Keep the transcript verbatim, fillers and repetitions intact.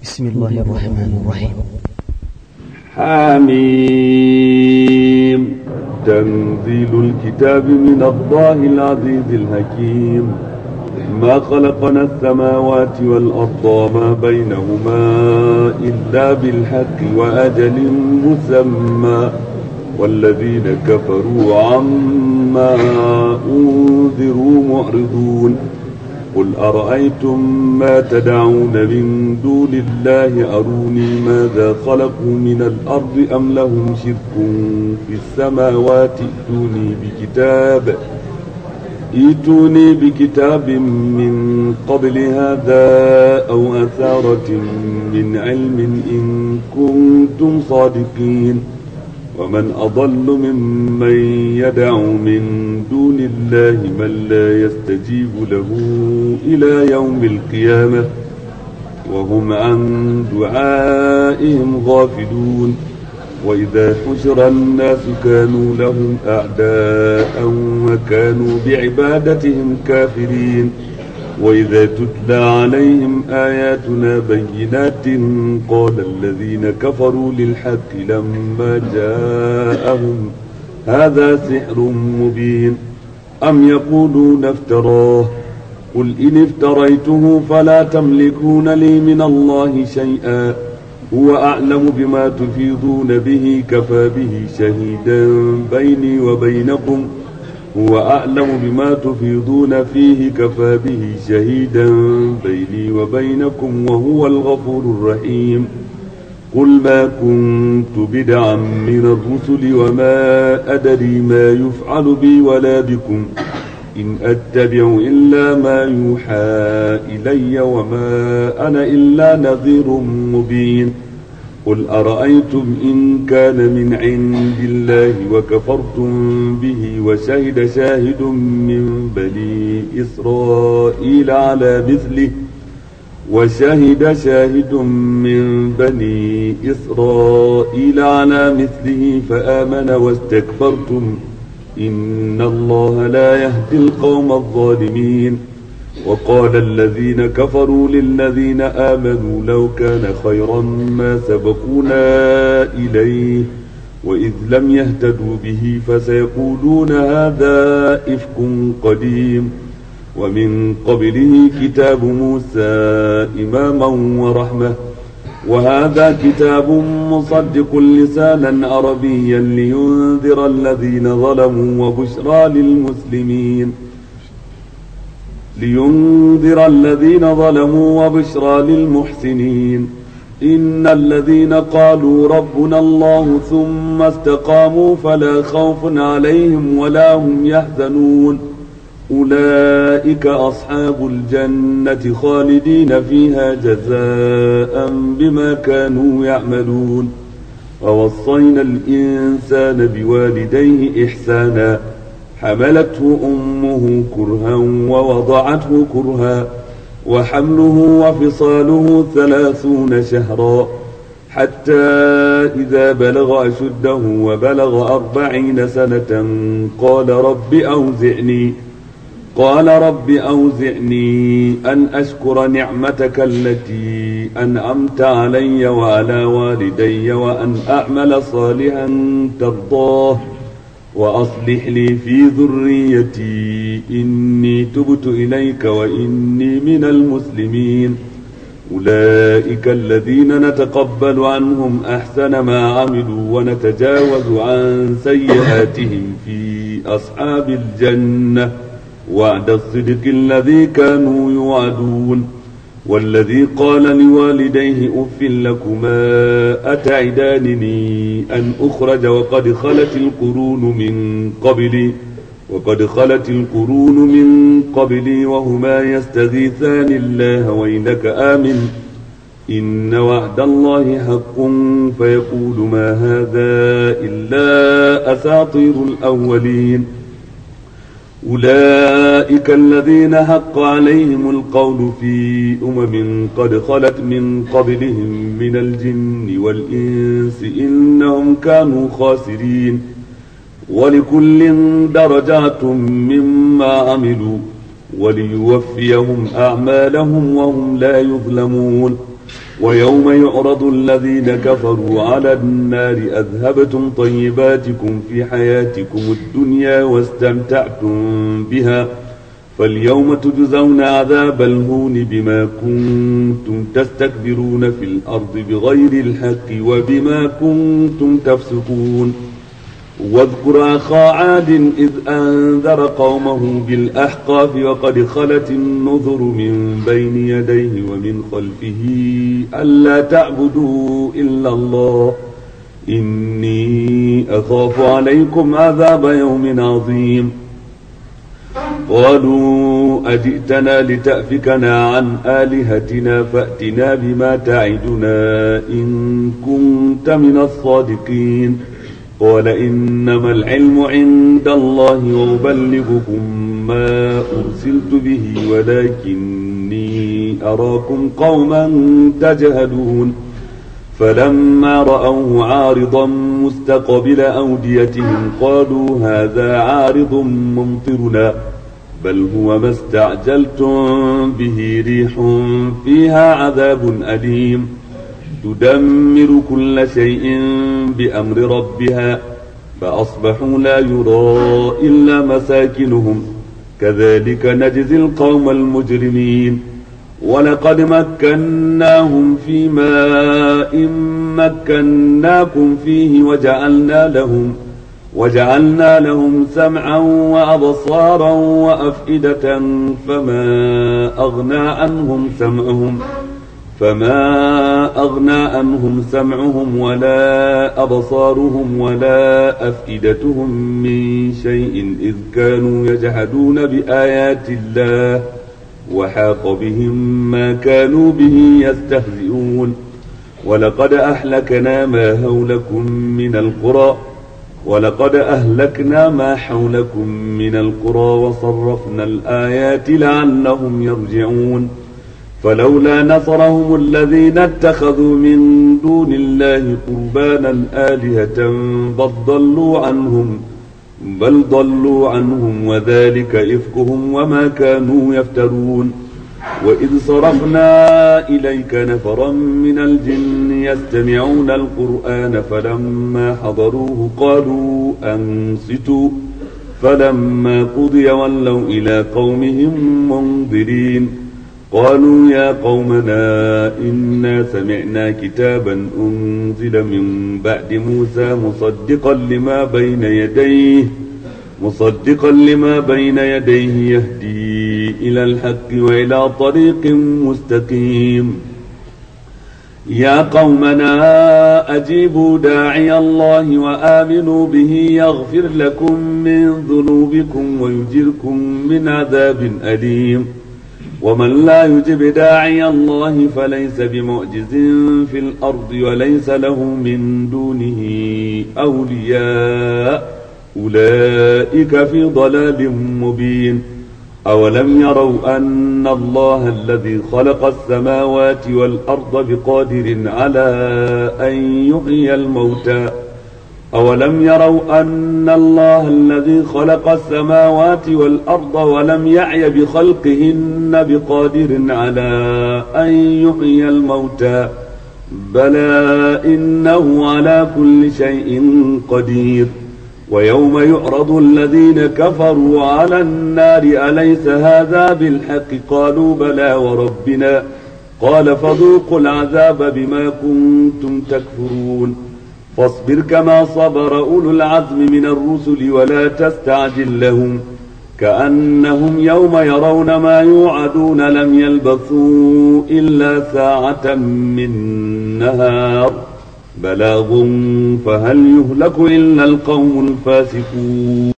بسم الله الرحمن الرحيم. حميم. تنزيل الكتاب من الله العزيز الحكيم. ما خلقنا السماوات والأرض وما بينهما إلا بالحق وأجل مسمى والذين كفروا عما أنذروا معرضون. قل أرأيتم ما تدعون من دون الله أروني ماذا خلقوا من الأرض أم لهم شرك في السماوات ائتوني بكتاب ائتوني بكتاب من قبل هذا أو أثارة من علم إن كنتم صادقين. ومن أضل ممن يدعو من دون الله من لا يستجيب له إلى يوم القيامة وهم عن دعائهم غافلون. وإذا حشر الناس كانوا لهم أعداء وكانوا بعبادتهم كافرين. وإذا تتلى عليهم آياتنا بينات قال الذين كفروا للحق لما جاءهم هذا سحر مبين أم يقولون افتراه قل إن افتريته فلا تملكون لي من الله شيئا هو أعلم بما تفيضون به كفى به شهيدا بيني وبينكم هو أعلم بما تفيضون فيه كفى به شهيدا بيني وبينكم وهو الغفور الرحيم. قل ما كنت بدعا من الرسل وما أدري ما يفعل بي ولا بكم إن أتبع إلا ما يوحى إلي وما أنا إلا نذير مبين. قل أرأيتم إن كان من عند الله وكفرتم به وشهد شاهد من بني إسرائيل على مثله وشهد شاهد من بني إسرائيل على مثله فآمن واستكبرتم إن الله لا يهدي القوم الظالمين. وقال الذين كفروا للذين آمنوا لو كان خيرا ما سبقونا إليه وإذ لم يهتدوا به فسيقولون هذا إفك قديم. ومن قبله كتاب موسى إماما ورحمة وهذا كتاب مصدق لسانا عربيا لينذر الذين ظلموا وبشرى للمسلمين لينذر الذين ظلموا وبشرى للمحسنين. إن الذين قالوا ربنا الله ثم استقاموا فلا خوف عليهم ولا هم يحزنون أولئك أصحاب الجنة خالدين فيها جزاء بما كانوا يعملون. ووصينا الإنسان بوالديه إحسانا حملته أمه كرها ووضعته كرها وحمله وفصاله ثلاثون شهرا حتى إذا بلغ أشده وبلغ أربعين سنة قال رب أوزعني قال رب أوزعني أن أشكر نعمتك التي أنعمت علي وعلى والدي وأن أعمل صالحا ترضاه وأصلح لي في ذريتي إني تبت إليك وإني من المسلمين. أولئك الذين نتقبل عنهم أحسن ما عملوا ونتجاوز عن سيئاتهم في أصحاب الجنة وعد الصدق الذي كانوا يوعدون. والذي قال لوالديه أف لكما أتعدانني أن أخرج وقد خلت القرون من قبلي وقد خلت القرون من قبلي وهما يستغيثان الله ويلك آمن إن وعد الله حق فيقول ما هذا إلا أساطير الأولين. أولئك الذين حق عليهم القول في أمم قد خلت من قبلهم من الجن والإنس إنهم كانوا خاسرين. ولكل درجات مما عملوا وليوفيهم أعمالهم وهم لا يظلمون. ويوم يعرض الذين كفروا على النار أذهبتم طيباتكم في حياتكم الدنيا واستمتعتم بها فاليوم تجزون عذاب الهون بما كنتم تستكبرون في الأرض بغير الحق وبما كنتم تفسقون واذكر أخا عاد إذ أنذر قومه بالأحقاف وقد خلت النذر من بين يديه ومن خلفه ألا تعبدوا إلا الله إني أخاف عليكم عذاب يوم عظيم قالوا أجئتنا لتأفكنا عن آلهتنا فأتنا بما تعدنا إن كنت من الصادقين قال إنما العلم عند الله وأبلغكم ما أرسلت به ولكني أراكم قوما تجهلون فلما رأوه عارضا مستقبل أوديتهم قالوا هذا عارض ممطرنا بل هو ما استعجلتم به ريح فيها عذاب أليم تدمر كل شيء بأمر ربها فأصبحوا لا يرى إلا مساكنهم كذلك نجزي القوم المجرمين ولقد مكناهم في ماء مكناكم فيه وجعلنا لهم وجعلنا لهم سمعا وأبصارا وأفئدة فما أغنى عنهم سمعهم فما أغنى عنهم سمعهم ولا أبصارهم ولا أفئدتهم من شيء إذ كانوا يجحدون بآيات الله وحاق بهم ما كانوا به يستهزئون ولقد أهلكنا ما حولكم من القرى ولقد أهلكنا ما حولكم من القرى وصرفنا الآيات لعلهم يرجعون فلولا نصرهم الذين اتخذوا من دون الله قربانا آلهة بل ضلوا عنهم بل ضلوا عنهم وذلك إفكهم وما كانوا يفترون وإذ صرفنا إليك نفرا من الجن يستمعون القرآن فلما حضروه قالوا أنصتوا فلما قضي ولوا إلى قومهم منذرين قالوا يا قومنا إنا سمعنا كتابا أنزل من بعد موسى مصدقا لما بين يديه مصدقا لما بين يديه يهدي إلى الحق وإلى طريق مستقيم يا قومنا أجيبوا داعي الله وآمنوا به يغفر لكم من ذنوبكم ويجركم من عذاب أليم ومن لا يجب داعي الله فليس بمعجز في الأرض وليس له من دونه أولياء أولئك في ضلال مبين أولم يروا أن الله الذي خلق السماوات والأرض بقادر على أن يحيي الموتى أولم يروا أن الله الذي خلق السماوات والأرض ولم يعي بخلقهن بقادر على أن يحيي الموتى بلى إنه على كل شيء قدير ويوم يعرض الذين كفروا على النار أليس هذا بالحق قالوا بلى وربنا قال فذوقوا العذاب بما كنتم تكفرون فاصبر كما صبر أولو العزم من الرسل ولا تستعجل لهم كأنهم يوم يرون ما يوعدون لم يلبثوا إلا ساعة من نهار بلاغ فهل يهلك إلا القوم الفاسقون.